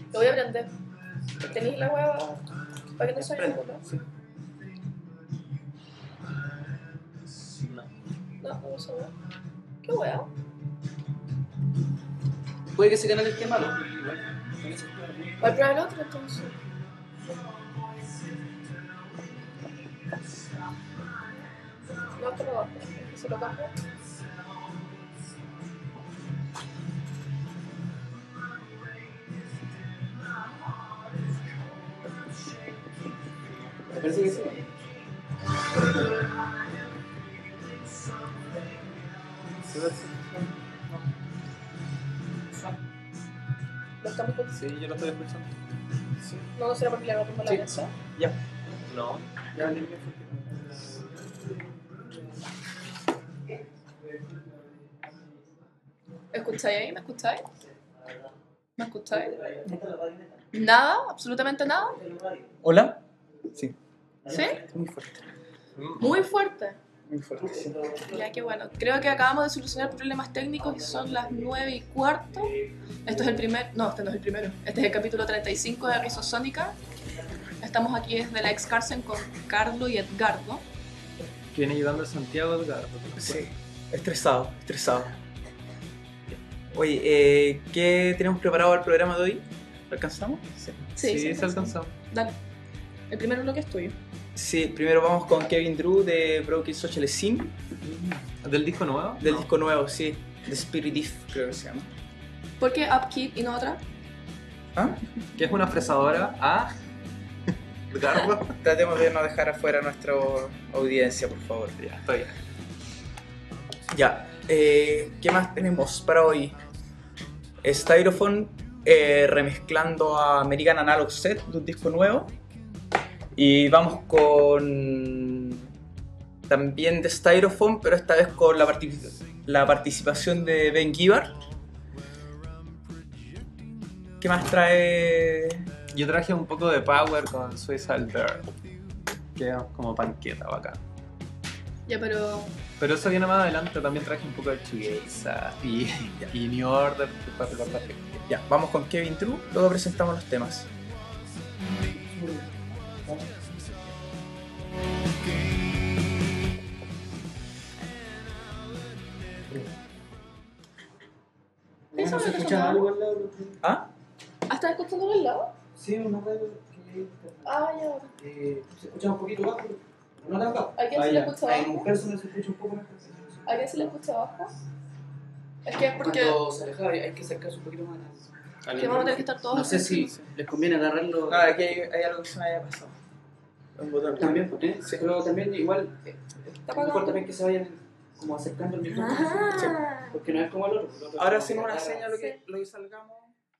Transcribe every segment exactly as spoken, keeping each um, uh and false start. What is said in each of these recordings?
Lo voy a aprender. ¿Tenéis la hueva para que no suene el culo? Sí. No, no lo suena. ¿Qué hueá? Puede que ese canal esté malo. Igual, con eso está bien. Voy a probar el otro entonces. No, pero bajo. Se lo bajo. Me parece que sí. ¿Lo estamos escuchando? Sí, yo lo estoy escuchando. Sí. No, no será porque le agarramos la Sí. cabeza. Ya. No. Ya hablé bien. ¿Escucháis ahí? ¿Me escucháis? ¿Me escucháis? ¿Nada? ¿Absolutamente nada? ¿Hola? Sí. ¿Sí? Muy fuerte. Muy fuerte. Muy fuerte, sí. Ya, qué bueno. Creo que acabamos de solucionar problemas técnicos y son las nueve y cuarto. Esto es el primer... No, este no es el primero. Este es el capítulo treinta y cinco de Rizosónica. Estamos aquí desde la Excarcen con Carlo y Edgardo. Que viene llegando a Santiago Edgardo. Sí. Estresado, estresado. Oye, eh, ¿qué tenemos preparado al programa de hoy? ¿Lo alcanzamos? Sí. Sí, Sí, sí, se alcanzó. Dale. El primer bloque es tuyo. Sí, primero vamos con Kevin Drew de Broken Social Scene, ¿Del disco nuevo? del No. disco nuevo, sí. The Spirit If, creo que se llama. ¿Por qué Upkeep y no otra? ¿Ah? Que es una fresadora a... Edgardo. Tratemos de no dejar afuera a nuestra audiencia, por favor. Ya, estoy bien. Ya, eh, ¿qué más tenemos para hoy? Styrofoam eh, remezclando a American Analog Set de un disco nuevo. Y vamos con también de Styrofoam, pero esta vez con la, partic- la participación de Ben Gibbard. ¿Qué más trae? Yo traje un poco de Power con Suicidal Bird. Que es como panqueta bacán. Ya, pero... Pero eso viene más adelante. También traje un poco de Shoegaze y, y New Order para recordar que... Ya, vamos con Kevin Drew, luego presentamos los temas. ¿Eso ¿No se es lo que escucha sonaba? algo al lado? ¿Ah? ¿Ah, estás escuchándolo al lado? Sí, una radio que Ah, ya. eh, se escucha un poquito bajo. ¿No tan bajo? ¿A quién se le escucha En bajo? mujer se les escucha un poco más. ¿A quién se le escucha bajo? Es que es porque... Cuando se aleja hay que acercarse un poquito más. Que vamos a tener que estar todos... No sé si les conviene agarrarlo. Ah, aquí hay, hay algo que se me haya pasado. Un botón. También, ¿eh? Sí. Pero también igual eh, Está es mejor apagado. también que se vayan como acercando el micrófono. Ah. Porque no es como el otro. el otro Ahora como hacemos que una agarra. señal lo que, lo que salgamos.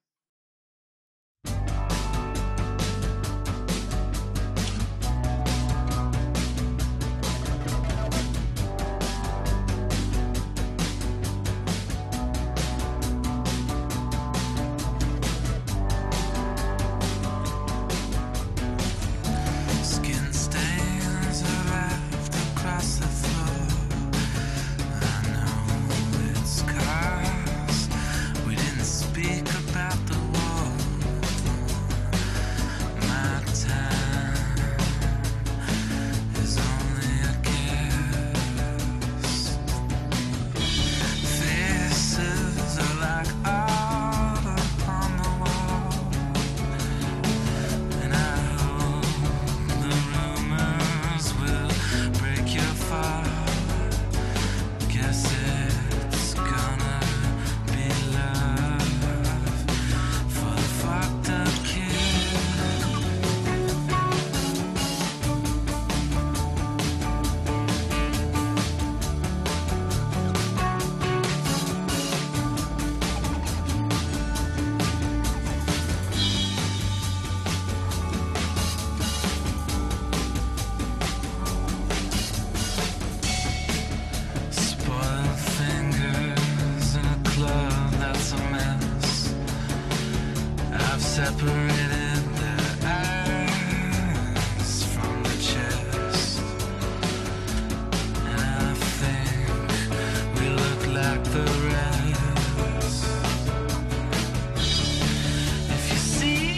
Skin stains are left across the floor. I know it's 'cause we didn't speak about the war. My time is only a guess. Faces are like art upon the wall, and I hope the rumors will break your fall. Guess it's gonna be love for the fucked up kid. Spoiled fingers in a club that's a mess. I've separated the eyes from the chest, and I think we look like the rest. If you see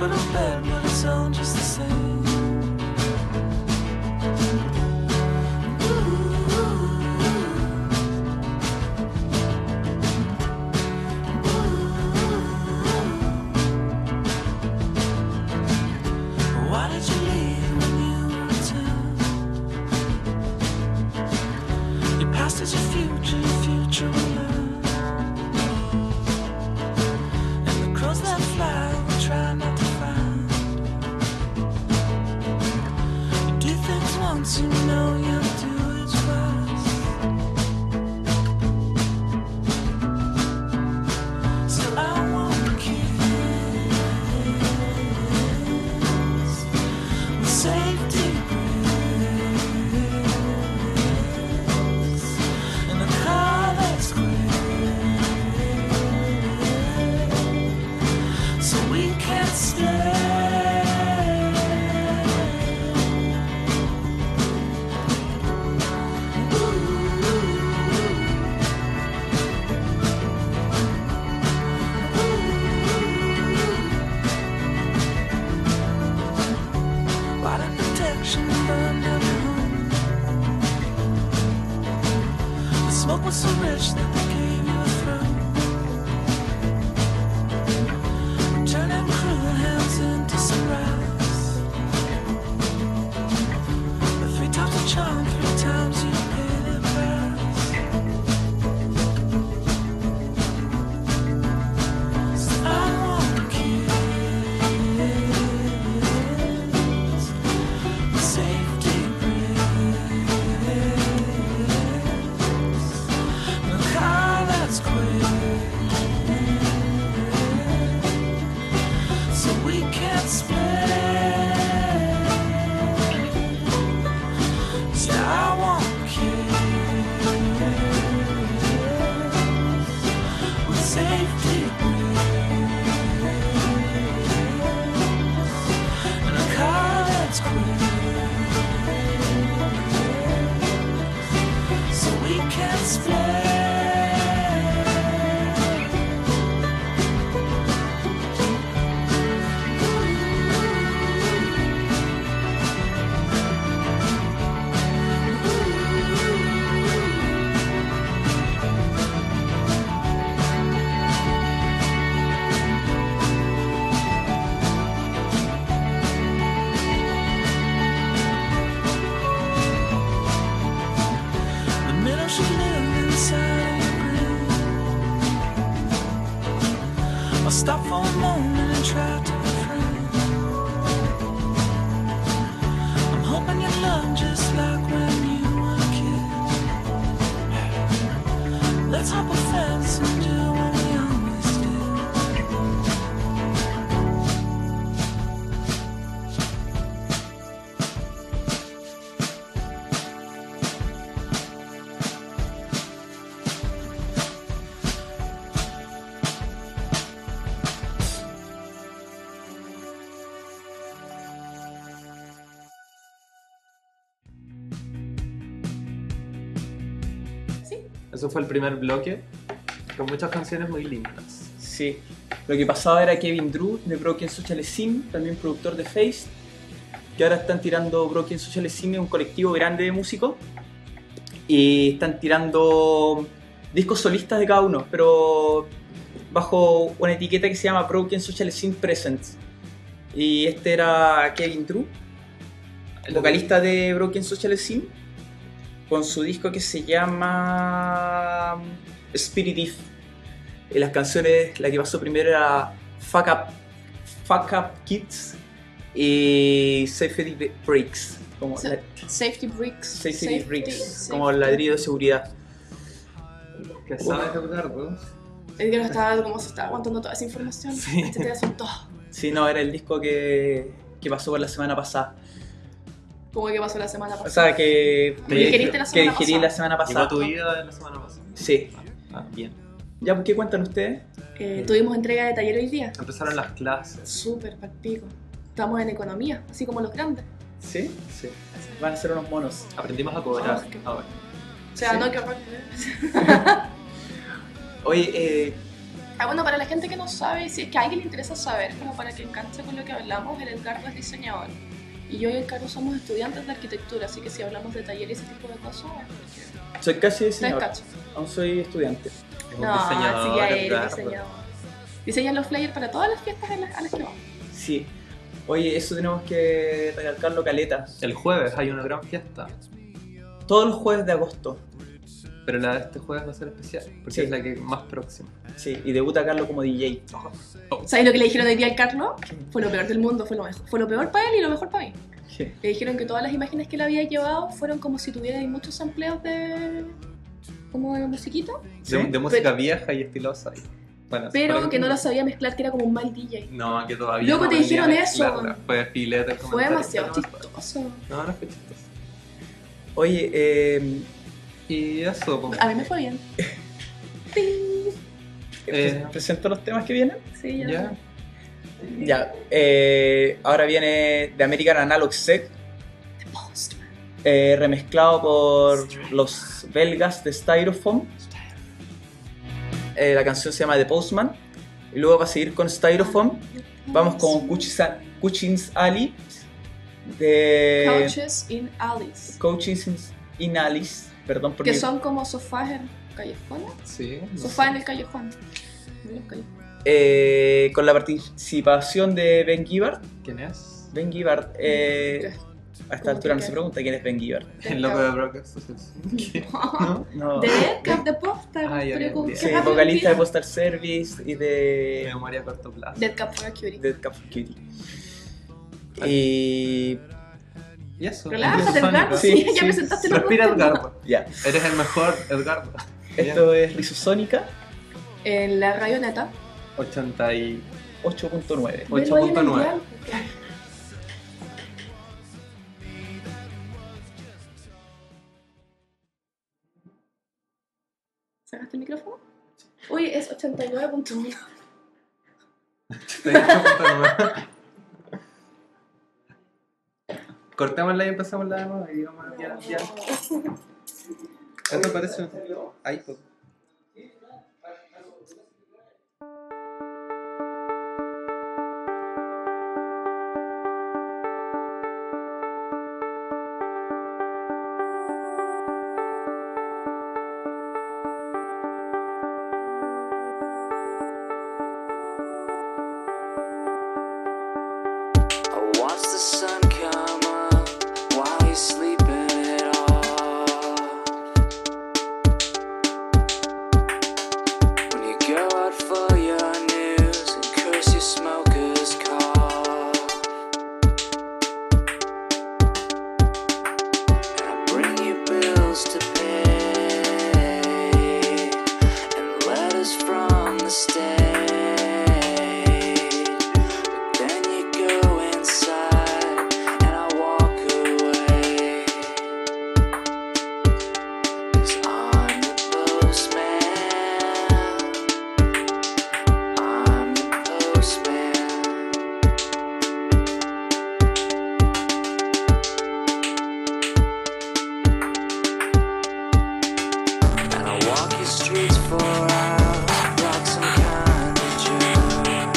put a bed, but it's on just the same. Why did you leave when you returned? Your past is your future, your future will learn. And the crows that fly will try not to find. You do things once, you know you'll do it twice. So I won't kiss with safety bricks in a car that's quick, so we can't stay. Why did protection burn down your home? The smoke was so rich that they gave you a throne. Turning cruel hands into sunrise. The three times a charm, three times you paid the price. So I won't kiss with safety bricks in a car that's quick, so we can't split. So I won't kiss with safety bricks in a car that's quick, so we can't split. The middle should live inside your brain. I'll stop for a moment and try to refrain. I'm hoping you love just like when you were a kid. Let's hop a fence and do what we always did. ¿Sí? Eso fue el primer bloque, con muchas canciones muy lindas. Sí. Lo que pasaba era Kevin Drew de Broken Social Scene, también productor de Face, que ahora están tirando Broken Social Scene, un colectivo grande de músicos, y están tirando discos solistas de cada uno, pero bajo una etiqueta que se llama Broken Social Scene Presents. Y este era Kevin Drew, el vocalista de Broken Social Scene, con su disco que se llama Spirit If. Y las canciones, la que pasó primero era Fuck Up, Fuck Up Kids y Safety Bricks, como Sa- la- Safety bricks. Safety Bricks, safety. como el ladrillo de seguridad. ¿Qué sabes, Eduardo? Es que no estaba como se estaba aguantando toda esa información. Sí. Este te hace todo. Sí, no, era el disco que, que pasó por la semana pasada. Como que pasó la semana O pasada. sea, que, Que digeriste la que semana digerí pasada. la semana Llegó pasada. tu vida en la semana pasada. Sí. Ah, bien. ¿Ya qué cuentan ustedes? Eh, tuvimos entrega de taller hoy día. Empezaron las clases. Súper palpico. Estamos en economía, así como los grandes. ¿Sí? Sí. Van a ser unos monos. Aprendimos a cobrar Oh, qué- ahora. O sea, Sí. no que Oye, eh, Ah, bueno, para la gente que no sabe, si es que a alguien le interesa saber, como para que enganche con lo que hablamos, el Edgardo es diseñador. Y yo y el Caro somos estudiantes de arquitectura, así que si hablamos de taller y ese tipo de cosas, Soy casi ustedes diseñador. cacho. Aún soy estudiante. Es un No, diseñador, sí, ya eres Edgardo. diseñador. Diseñan los flyers para todas las fiestas a las, a las que vamos. Sí. Oye, eso tenemos que recalcarlo, caleta. El jueves hay una gran fiesta, Todos los jueves de agosto. pero la de este jueves va a ser especial, porque Sí. es la que más próxima. Sí, y debuta Carlos como D J. ¿Sabes lo que le dijeron hoy día al Carlos? Fue lo peor del mundo, fue lo mejor. Fue lo peor para él y lo mejor para mí. Sí. Le dijeron que todas las imágenes que él había llevado fueron como si tuviera ahí muchos sampleos de... como de musiquita, Sí. De, de música Pero- vieja y estilosa. y- Bueno, pero para- que no lo sabía mezclar, que era como un mal D J. No, que todavía Loco, no te venía dijeron a eso. mezclarla. Fue filete el Fue comentario, demasiado pero no- chistoso. No, no fue chistoso. Oye, eh, Y eso, pues, A mí me fue bien. Ting. Eh. ¿pre- ¿presento los temas que vienen? Sí, ya. ya. Ya. eh, ahora viene The American Analog Set, The Postman. eh, remezclado por los belgas de Styrofoam. Eh, la canción se llama The Postman. Y luego va a seguir con Styrofoam. Vamos con Cuchis- Cuchins Alley de Couches in Alice. Coaches in Alice. Perdón por Que mi- son como sofás en callejones. Sí. no Sofá sé. en el callejón. En los callejones. eh, con la participación de Ben Gibbard. ¿Quién es? Ben Gibbard, eh, a esta ¿Cómo altura no que se qué? pregunta quién es Ben Gibbard. El loco de Brock Association. ¿Qué? ¿No? No. De Dead Cap de Postal. Ah, ya, pero ya, con- ya. qué Sí, rápido vocalista de olvida. Postal Service y de Memoria a corto plazo. Dead Cap for a Cutie. Dead Cup Cutie. Y Y eso. Relájate, Sónica. Edgardo. Sí, Sí, ya sí. presentaste los Respira, dos temas. Edgardo. ya, Eres el mejor, Edgardo. esto es Rizosónica En la rayoneta. ochenta y... ocho punto nueve. ocho punto nueve. ¿Sacaste el micrófono? Uy, es ochenta y nueve punto uno. ochenta y ocho punto nueve. Cortémosla y empezamos la de nuevo y vamos a- ya, ya. Esto parece un iPod. I watch the sun come up while you're sleeping it off. When you go out for your news and curse your smoker's cough. And I bring you bills to pay and letters from the state. Then you go inside and I walk away. 'Cause I'm the postman. I'm the postman. And I walk your streets for hours like some kind of joke.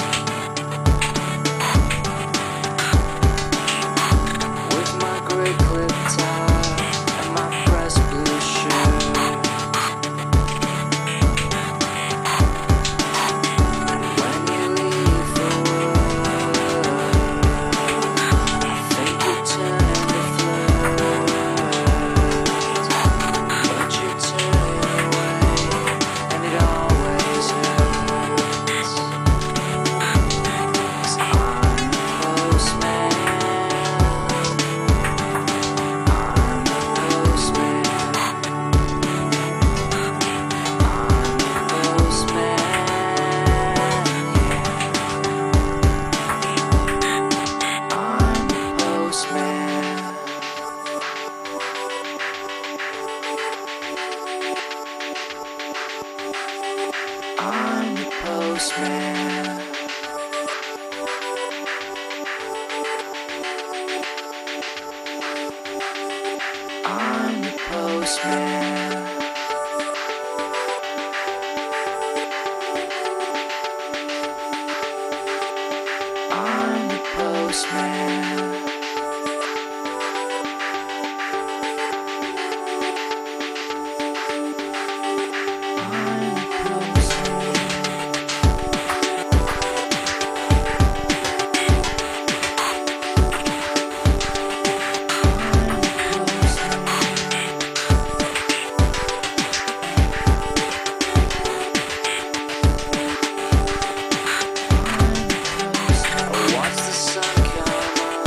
With my grey clip tie and my pressed blue shirt. And when you leave for work, I think you turn to flirt. But you turn away and it always hurts. 'Cause I'm the postman. I'm the postman. I'm the postman. I'm the postman. I'm the postman. I'm the postman. postman. I'm a postman. I watch the sun come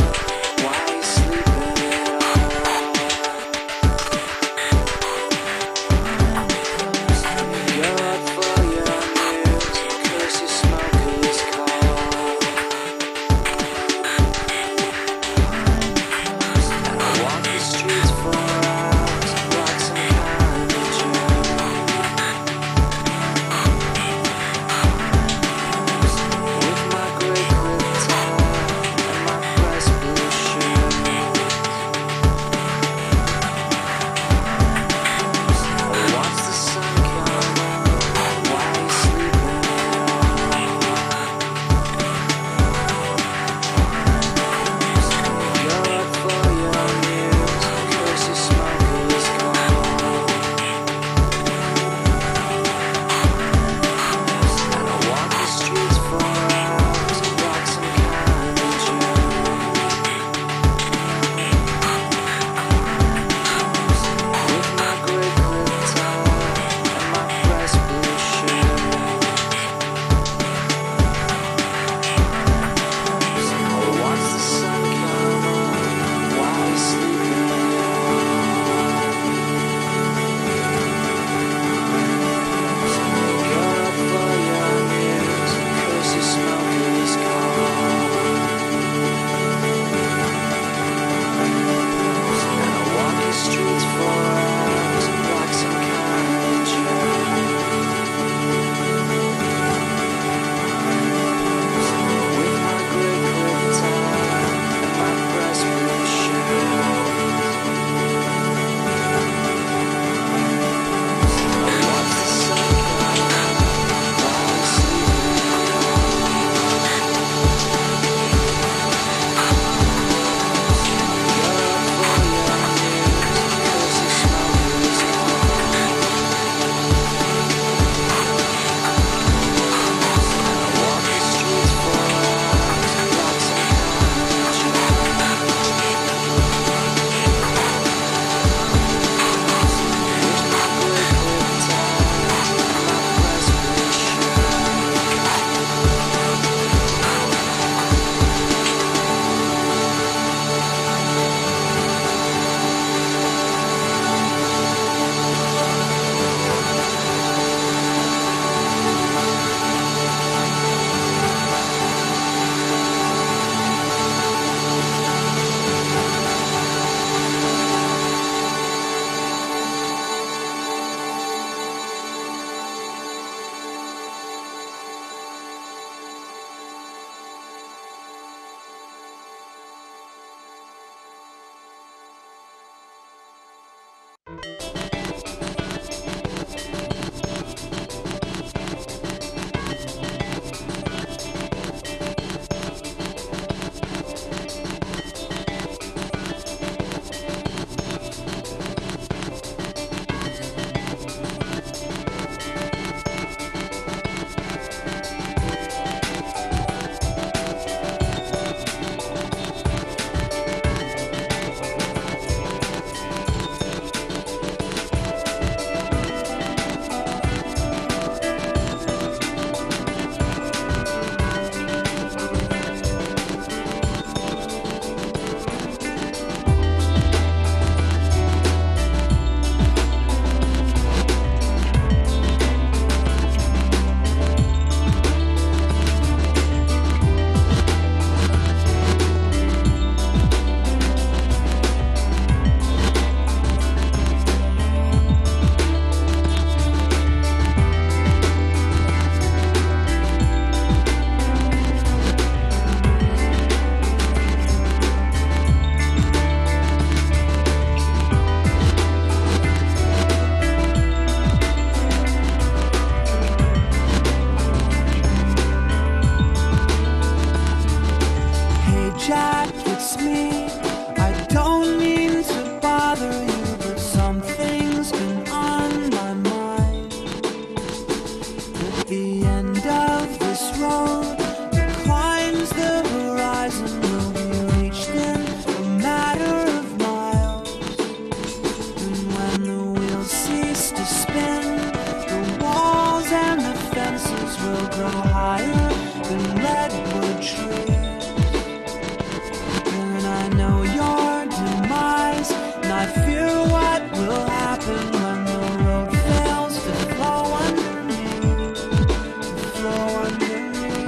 the end of this road that climbs the horizon will be reached in a matter of miles. And when the wheels cease to spin, the walls and the fences will grow higher than redwood trees. And I know your demise, and I fear what will happen when the road fails to flow under me, to flow under me.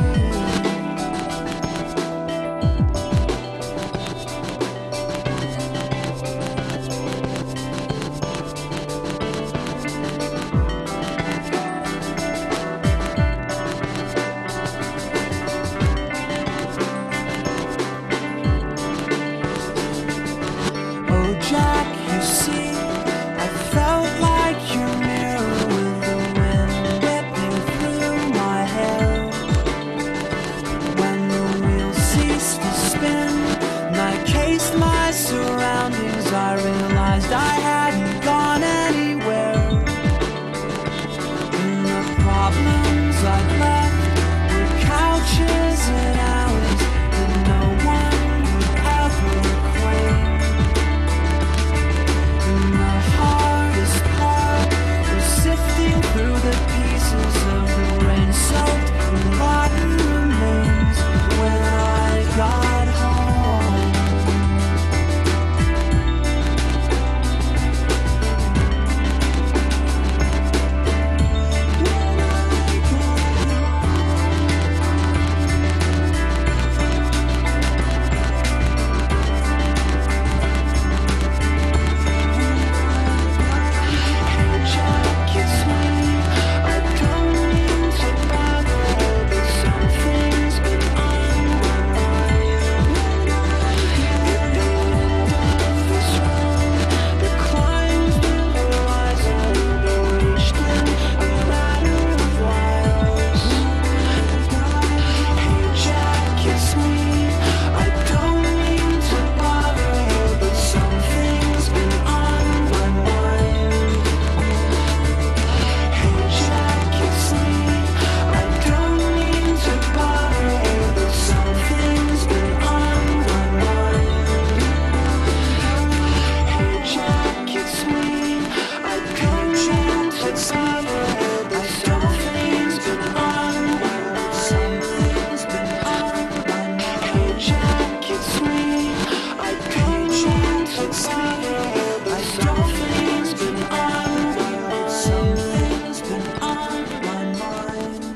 Oh Jack, you see, I felt like your mirror with the wind whipping through my hair. When the wheels ceased to spin and I cased my surroundings, I realized I hadn't gone anywhere. And the problems I'd left were couches and alleys that no one would ever claim. And the hardest part was sifting through the pieces of the rain-soaked and rotten remains when I got home. Jack, it's me. I don't mean to bother, but something's been on my mind. At the end of this road that climbs the horizon will be reached in a matter of miles. Hey Jack, it's me. I don't mean to bother, but something's been on my mind. Hey Jack, it's me. I don't mean to bother, but something's been on my mind. Hey Jack, it's me. I don't mean to bother, but something's been on my mind. Something's been on my mind. Hey Jack, it's me. I don't mean to bother, but something's been on my mind. Something's been on my mind.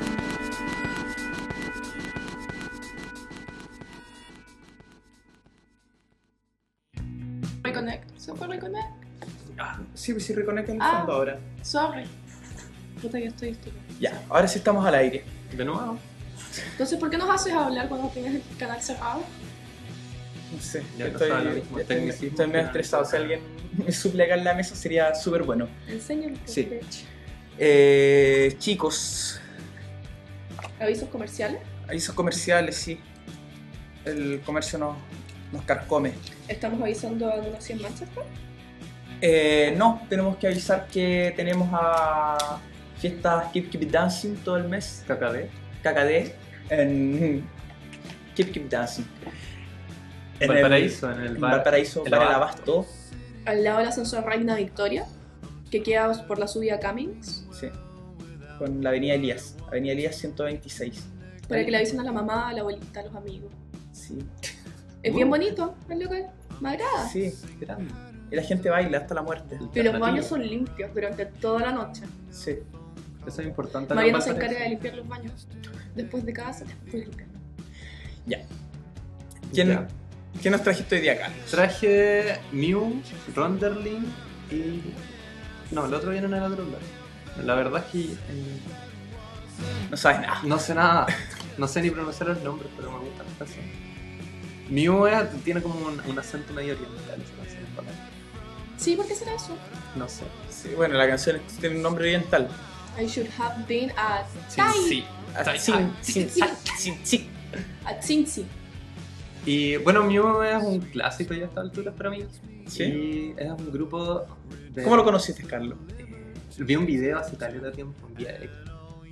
Reconnect. ¿Se fue Reconnect? Ah, sí, pues sí, reconecta en el Ah. fondo ahora. Sorry. Puta que estoy estúpida. Ya, ahora sí estamos al aire. De nuevo. Entonces, ¿por qué nos haces hablar cuando tienes el canal cerrado? No sé, Ya estoy, pasaba lo mismo, estoy, tecnicismo, estoy medio pero- estresado. Si alguien me suple acá en la mesa sería súper bueno. Enséñame. Sí. Eh, chicos, ¿Avisos comerciales? avisos comerciales, sí. El comercio nos, nos carcome. ¿Estamos avisando a Donací en Manchester? Eh, no, tenemos que avisar que tenemos a fiestas Keep Keep Dancing todo el mes, K K D. K K D, en Keep Keep Dancing. En Valparaíso, el- en el en bar. Valparaíso, el Bar El Abasto. Abasto. Al lado del ascensor Reina Victoria, que queda por la subida Cummings, Sí, con la avenida Elías, avenida Elías ciento veintiséis. para que le avisen a la mamá, a la abuelita, a los amigos. Sí, Es bien bonito el local, me agrada. sí, Grande. y la gente baila hasta la muerte. Y los baños son limpios durante toda la noche. Sí. Eso es importante. Mariano acá se en encarga de Valparaíso. limpiar los baños. Después de cada set, después de limpiar. Ya. ¿Quién, Ya. ¿Quién nos trajiste hoy día acá? Traje Mew, Ronderling y... No, el otro viene en el otro lado. La verdad es que eh, No sabes nada. no sé nada. No sé ni pronunciar los nombres, pero me gustan las canciones. Mew es- tiene como un, un acento medio oriental. esa canción es bacán. Sí, ¿por qué será eso? No sé. Sí, bueno, la canción tiene un nombre oriental. I should have been at Sí, Tai, sí. Ah, Ay, sí, ay, sí, sí. sí, sí. at Cincy. Y bueno, Mew es un clásico ya a esta altura para mí. ¿Sí? Y es un grupo de... ¿Cómo lo conociste, Carlos? Vi un video hace caleta tiempo en V I A.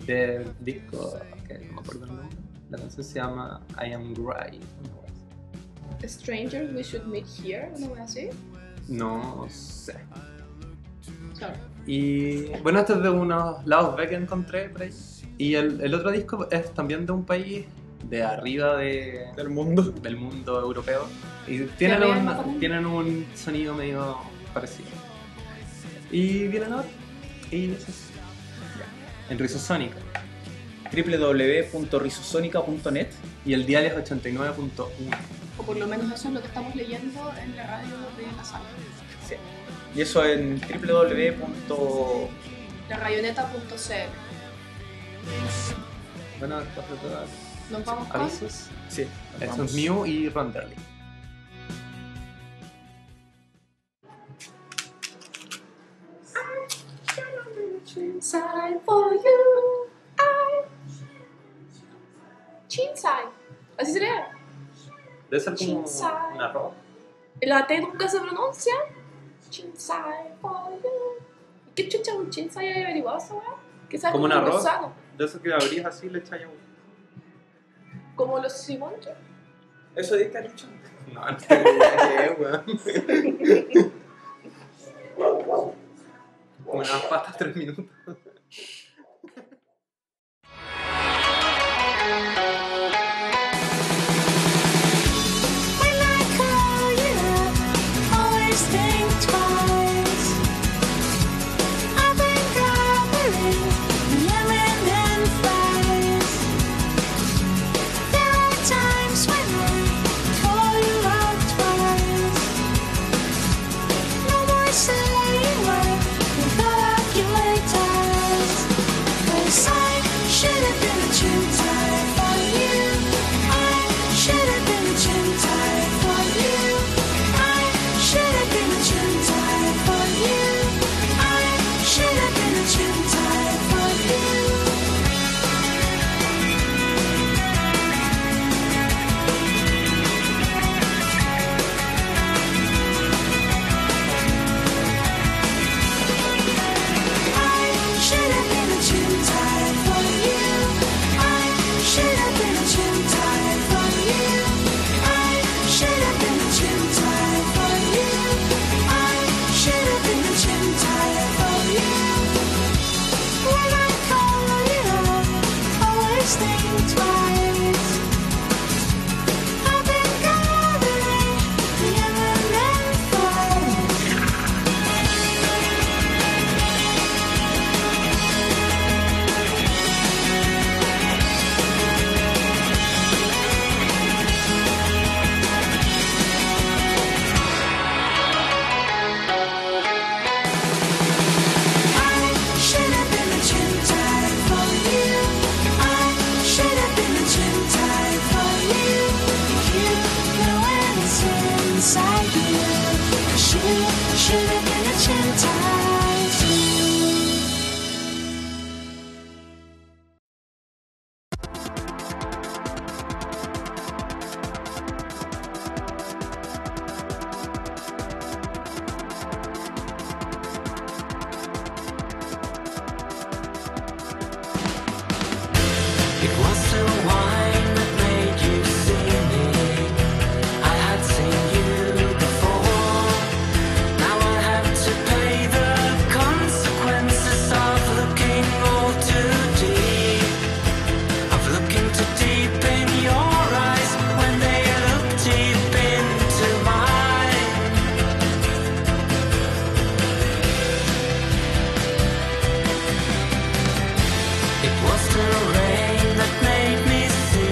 del disco, que no me acuerdo el nombre. La canción se llama I Am Grey. Strangers We Should Meet Here, ¿no voy así? No sé. Claro. Y bueno, esto es de unos lados B que encontré por ahí. Y el, el otro disco es también de un país de arriba de, Del mundo. del mundo europeo. Y tienen arriba del mapa un, mundo. tienen un sonido medio parecido. Y vienen ahora. Y eso es. Ya. En Rizosónica. w w w punto rizosónica punto net. Y el dial es ochenta y nueve punto uno. O por lo menos eso es lo que estamos leyendo en la radio de la sala. Sí. Y eso en w w w punto La rayoneta punto c l. Bueno, después de todas Nos vamos con... avisos. Sí. Eso vamos. es Mew y Ronderly. Chinsai for you, I... Chinsai. Así sería. Debe ser como Chinsai. un arroz. La T nunca se pronuncia. Chinsai for you. ¿Qué chucha es un chinsai? ¿Hay averiguado esa weá? Que sabe Como un un arroz. gusano. De eso que abrís así le echáis agua. Como los simonchos. ¿Eso dice Caricho? No, no tengo idea qué es, weón. Como unas pastas tres minutos. When I call you up, always think twice. I've been gathering lemon and fries. There are times when I call you up twice. No more saying what you thought you were ties. 'Cause I should have been a chintai for you. I should have been a chintai for you. I should have been a chintai for you. I should have been a chintai for you. I should have been a chintai for you. I should have been a chintai for you. I should have been a chintai for you. I should have been a chintai for you. When I call you up, always think twice. I've been gathering lemon and fries. I should have been a chintai for you. I should have been a chintai for you. You know when it's inside you. 'Cause you should have been a chintai too. It was the wine that made you see me. I had seen you before. Now I have to pay the consequences of looking all too deep. Of looking too deep in your eyes when they look deep into mine. It was the rain that made me see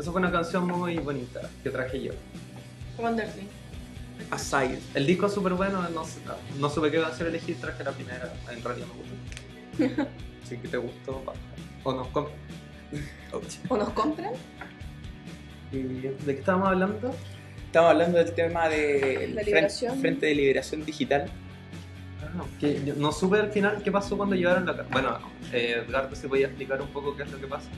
Esa fue una canción muy bonita que traje yo. Wonderly. Aside. El disco es súper bueno, no, sé- no supe qué canción elegir, traje la primera, en realidad me gustó. Si que te gustó, va. O nos compra. ¿O nos compran? ¿Y de qué estábamos hablando? Estamos hablando del tema del La fren- liberación. Frente de Liberación Digital. Ah, que yo no supe al final qué pasó cuando llegaron la carta. Bueno, eh, Edgardo, ¿se podía explicar un poco qué es lo que pasa?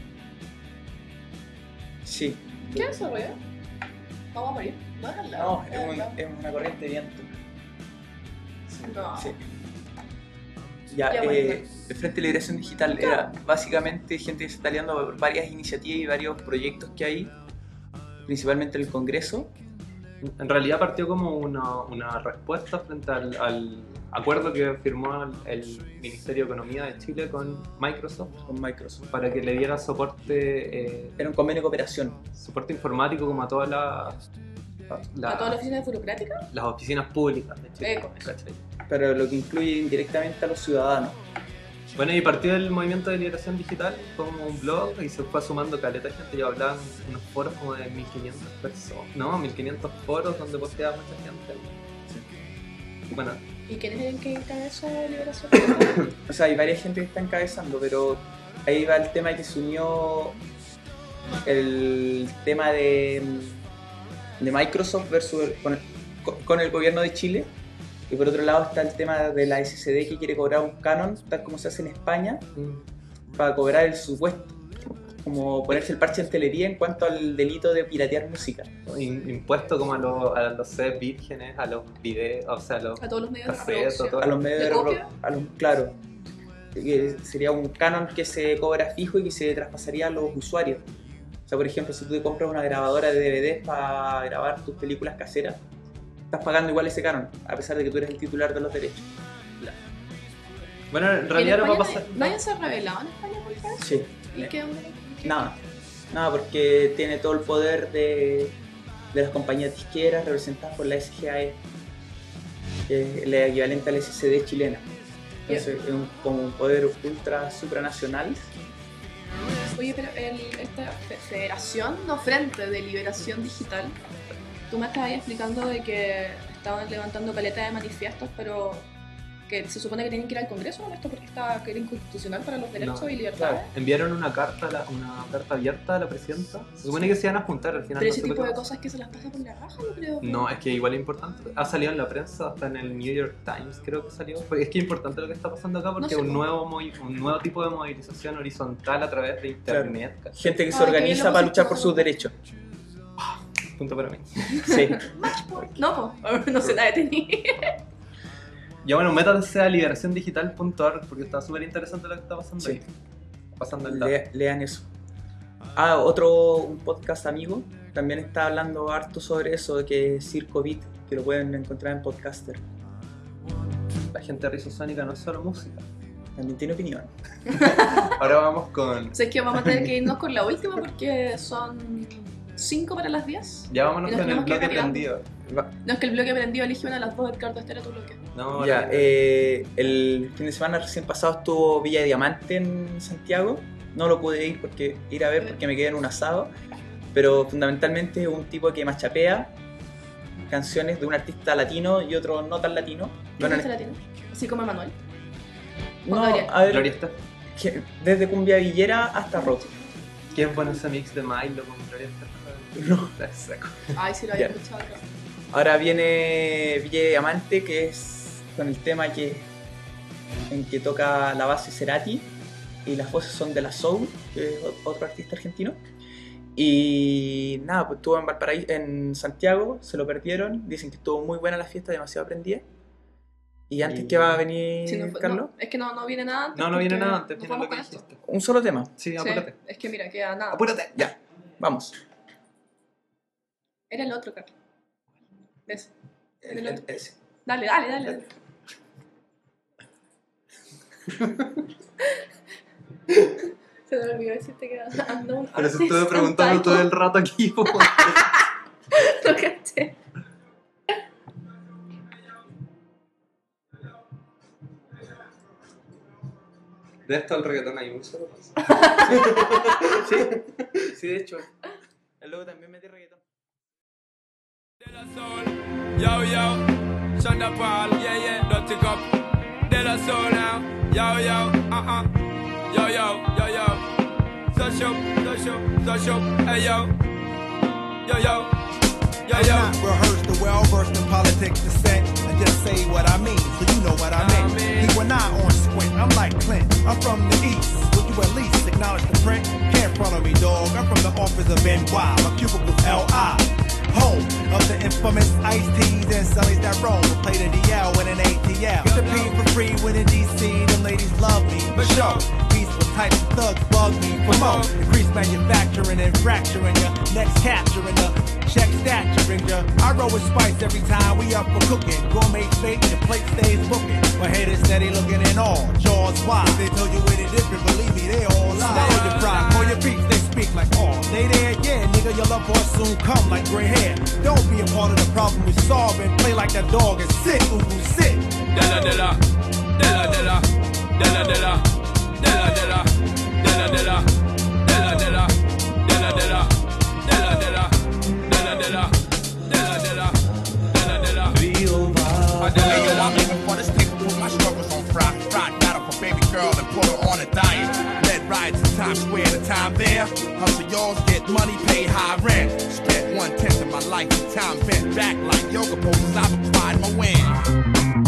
Sí. ¿Qué es eso, güey? Vamos a morir. No es al lado. No, es es, al un- lado. es una corriente de viento. No. Sí. Ya, Ya, eh, bueno. el Frente de Liberación Digital era básicamente gente que se está aliando por varias iniciativas y varios proyectos que hay, principalmente en el Congreso. En realidad partió como una, una respuesta frente al, al acuerdo que firmó el, el Ministerio de Economía de Chile con Microsoft Con Microsoft. para que le diera soporte, eh, Era un convenio de cooperación. soporte informático como a todas las, la- ¿A todas las oficinas de burocrática? las oficinas públicas de Chile. Eco. ¿Cachai? Pero lo que incluye indirectamente a los ciudadanos. Bueno, y partió el movimiento de liberación digital como un blog y se fue sumando caleta de gente. Yo hablaba en unos foros como de mil quinientas personas, no, mil quinientos foros donde posteaba mucha gente. Sí. Bueno, ¿Y quiénes eran que encabezó Liberación Digital? O sea, hay varias gente que está encabezando, pero ahí va el tema de que se unió el tema de, de Microsoft versus el- con, el, con el gobierno de Chile. Y por otro lado está el tema de la S S D que quiere cobrar un canon, tal como se hace en España, para cobrar el supuesto. Como ponerse el parche en telería en cuanto al delito de piratear música. in- impuesto como a, los a los C Ds vírgenes, a los videos, o sea, a los A todos los medios de Cassette, reproducción. todo. A los medios ¿De de copia? repro- a los, claro. Que sería un canon que se cobra fijo y que se traspasaría a los usuarios. O sea, por ejemplo, si tú te compras una grabadora de D V D para grabar tus películas caseras, estás pagando igual ese canon, a pesar de que tú eres el titular de los derechos. Bueno, en ¿Y en realidad no va a España pasar. nadie se ha revelado en España por eso? Sí. ¿Y qué onda? Nada. Nada, porque tiene todo el poder de, de las compañías disqueras representadas por la S G A E, que es la equivalente al S S D chilena. Entonces es un, como un poder ultra supranacional. Oye, pero el, esta fe- federación, no frente de liberación digital, tú me estabas ahí explicando de que estaban levantando caleta de manifiestos, pero que se supone que tienen que ir al Congreso con esto porque está, que era inconstitucional para los derechos No, y libertades. Enviaron una carta, a la- una carta abierta a la presidenta. Se supone que se iban a juntar al final. Pero no ese supe tipo qué de pasó. cosas que se las pasa por la raja, yo creo. No, es que igual es importante. Ha salido en la prensa, hasta en el New York Times creo que salió. Porque es que es importante lo que está pasando acá porque No sé, es un po. nuevo, movi- un nuevo tipo de movilización horizontal a través de internet. ¿cachai? Gente que se Ay, qué bien organiza lo para luchar pusiste. por sus derechos. Punto para mí. Sí. No, po, no sé nada de ti. Ya bueno, métanse a liberación digital punto org porque está súper interesante lo que está pasando Sí. ahí. Pasando el dato. Le- lean eso. Ah, otro un podcast amigo también está hablando harto sobre eso, de que es Circo Beat, que lo pueden encontrar en Podcaster. La gente de Rizosónica no es solo música. También tiene opinión. Ahora vamos con... Sé que vamos a tener que irnos con la última porque son cinco para las diez. Ya vámonos Y nos con el tenemos que ir bloque retirando. prendido. Va- No, es que el bloque prendido elige una de las dos, Edgardo, este era tu bloque. No, Ya, la- eh, el fin de semana recién pasado estuvo Villa Diamante en Santiago. No lo pude ir porque ir a ver porque me quedé en un asado. Pero fundamentalmente es un tipo que machapea canciones de un artista latino y otro no tan latino. ¿Quién Bueno, es latino? Así como Manuel. no, Gloria. a ver, Gloria está. que- desde cumbia villera hasta rock. ¿Quién pone ese mix de Milo con Gloria está? No. Es seco. Ay, sí lo había Ya. escuchado acá. Ahora viene Villa Diamante, que es con el tema que, en que toca la base Cerati y las voces son de La Soul, que es o- otro artista argentino. Y nada, pues estuvo en Valparaíso, en Santiago, se lo perdieron, dicen que estuvo muy buena la fiesta, demasiado aprendida. Y antes Y- que va a venir Sí, no fue- Carlos, no, es que no, no viene nada antes. No, no viene porque nada antes, nos viene vamos lo que con esto. dijiste. un solo tema. Sí, Sí, apúrate. es que mira, queda nada. Apúrate. Ya, vamos. Era el otro, Carlos. Ese. Era el otro. Ese. Dale, dale, dale. dale. Se me olvidó decirte que ando un Pero si artist estuve preguntando typo. todo el rato aquí, po. Lo caché. De esto al reggaetón hay un solo paso. Sí, sí, de hecho. Yo, yo, Shonda Paul, yeah, yeah, Dirty Cup. De La Soul now. Yo, yo, uh-uh. Yo, yo, yo, yo. So show, so show, so show. Hey, yo. Yo, yo. Yo, I'm yo. not rehearsed or well versed in politics dissent. I just say what I mean, so you know what I mean. I mean. He when I on squint, I'm like Clint. I'm from the east. Would you at least acknowledge the print? Can't front of me, dog. I'm from the office of N Y. My cubicle's L I. Home of the infamous Ice Teas and Sullies that roam. We play the D L with an A T L. Get the P for free when in D C. Them ladies love me for sure. Peaceful types of thugs bug me for more. Increase manufacturing and fracturing ya. Next capturing the check staturing ya. I roll with spice every time we up for cooking. Gourmet fake, the plate stays booking. My head is steady looking in all. Jaws wide. If they told you any different, believe me, they all lie. Call your pride, call your peeps, they speak like all. They there, yeah, nigga, your love boy soon come like gray hair. Don't be a part of the problem we solving. Play like that dog and sit, ooh, sit. Della della, della della, della della, della della, della della, della della, della della, della della, della della, della della, della della. Rio va. Della della. I'm living for this table, put my struggles on fry. Fried got up a baby girl and put her on a diet. Led rides to Times Square, the time there. Hustle yours, get money, pay high rent. Spent one tenth of my life in time bent back like yoga poses. I've acquired my win.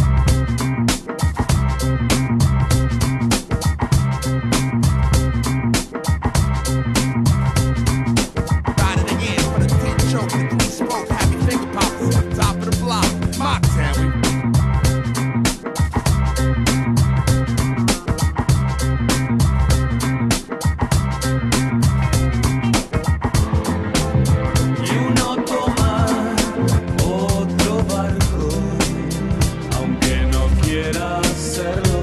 Ride it again for the teeth choke, the three spoke, happy finger poppers. Top of the block, Mocktown. We Y uno toma otro barco, aunque no quiera hacerlo.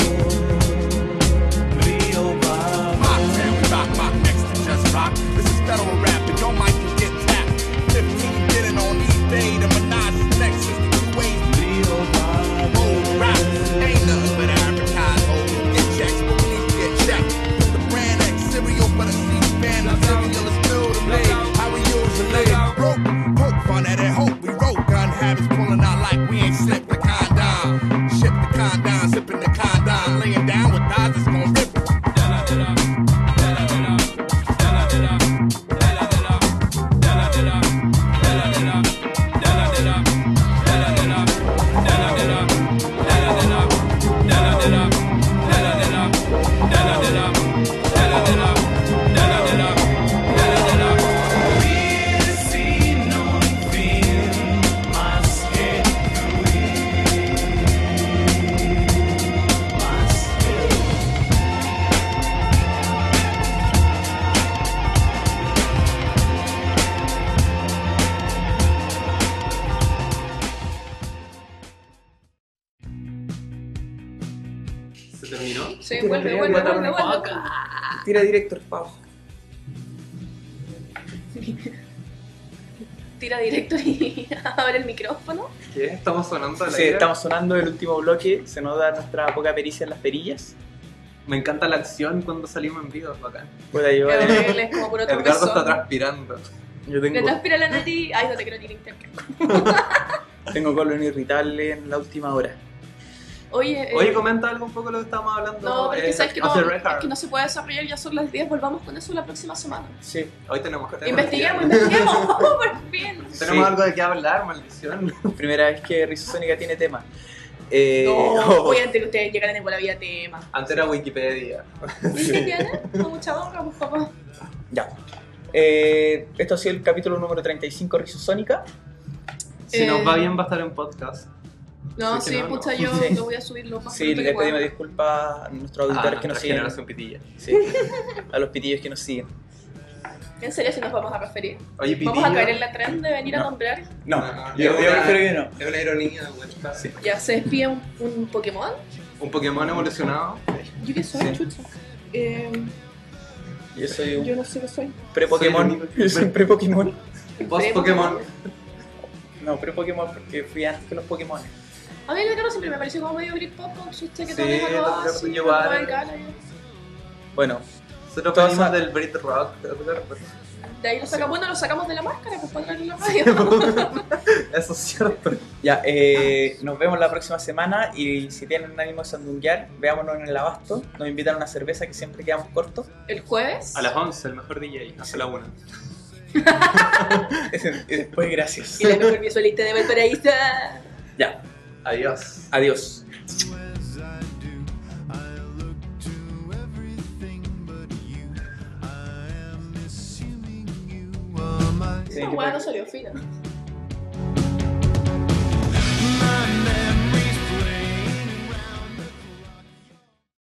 Río va. Mocktown, we rock, rock next to just rock. This is federal rap, and your mic can get tapped. Fifteen getting on each day, the menage is next. sixty-two ways Río va. old rap. Ain't nothing but advertised hoes. Get checks, but we need to get checked. Put the brand X cereal for the C-SPAN. The cereal is still the blade. How we usually broke, poke fun at it, hope we wrote. Gun habits pulling out like we ain't slipped the condom. Ship the condom, sipping the condom. Laying down with thighs that's gon' rip. Della della, della della, della della, della della, della della, della della, della della, della della, della della, della della, della della, della della, della della, della della, della della, della della. Vivir sin un fin más que fluir, más que ¿Se terminó? Sí, vuelve, vuelve, vuelve, vuelve. Tira director, Pau. Tira directo y abre el micrófono. ¿Qué? ¿Estamos sonando al Sí, aire? estamos sonando el último bloque. Se nos da nuestra poca pericia en las perillas. Me encanta la acción cuando salimos en vivo, es bacán. Pueda llevar. Él es como por otro Edgardo beso. está transpirando. Yo Le tengo, transpira la nariz. Ay, no te quiero tirar internet. tengo colon irritable en la última hora. Oye, eh, Oye, comenta algo un poco lo que estábamos hablando. no, pero es que eh, sabes que off no, the es record. que no se puede desarrollar, ya son las diez, volvamos con eso la próxima semana. Sí. Hoy tenemos que Investiguemos, investiguemos, oh, por fin. Tenemos Sí. algo de qué hablar, maldición. Primera vez que Rizosónica tiene tema. Eh, No, oh, voy antes que ustedes llegaran en la vida tema. Antes era Wikipedia. ¿Viste qué tiene? No, mucha honra, por favor. Ya. Eh, esto ha sido el capítulo número treinta y cinco Rizosónica. Si Eh, nos va bien, va a estar en podcast. No, Así que sí, no, pucha, no. yo Sí. lo voy a subir lo más Sí, pronto le que pueda. pedimos disculpas a nuestros Ah, auditores que nos nuestra siguen. generación pitilla. Sí, a los pitillos que nos siguen. ¿En serio si nos vamos a referir? Oye, pitillo. ¿Vamos a caer en la trend de venir a No. nombrar? No, No, yo, yo es una- prefiero que no. Es una ironía, güey. Sí. Ya, ¿se despide un, un Pokémon? Un Pokémon evolucionado. ¿Yo qué soy, Sí. chucha? Eh, Yo soy un yo no sé qué soy. pre-Pokémon. Soy el único- Yo soy un pre-Pokémon. Post-Pokémon. No, pre-Pokémon porque fui antes que los Pokémon. A mí el Ricardo siempre me pareció como medio Britpop con chiste que Sí, todo es algo lo- lo- así, igual. algo radical, ahí. Bueno, Nosotros Todas venimos a- del Brit Rock, Edgar, pero De ahí lo sacamos, bueno, lo sacamos de la máscara, pues para traer en la radio. eso es cierto. Ya, eh, nos vemos la próxima semana y si tienen ánimo de sandunguear, veámonos en el abasto. Nos invitan a una cerveza que siempre quedamos cortos. El jueves. A las once, el mejor D J, hasta la una. Y después, gracias. Y la mejor visualista de Valparaíso. Ya, Adiós. adiós. Sí, Esta weá no salió fina. My man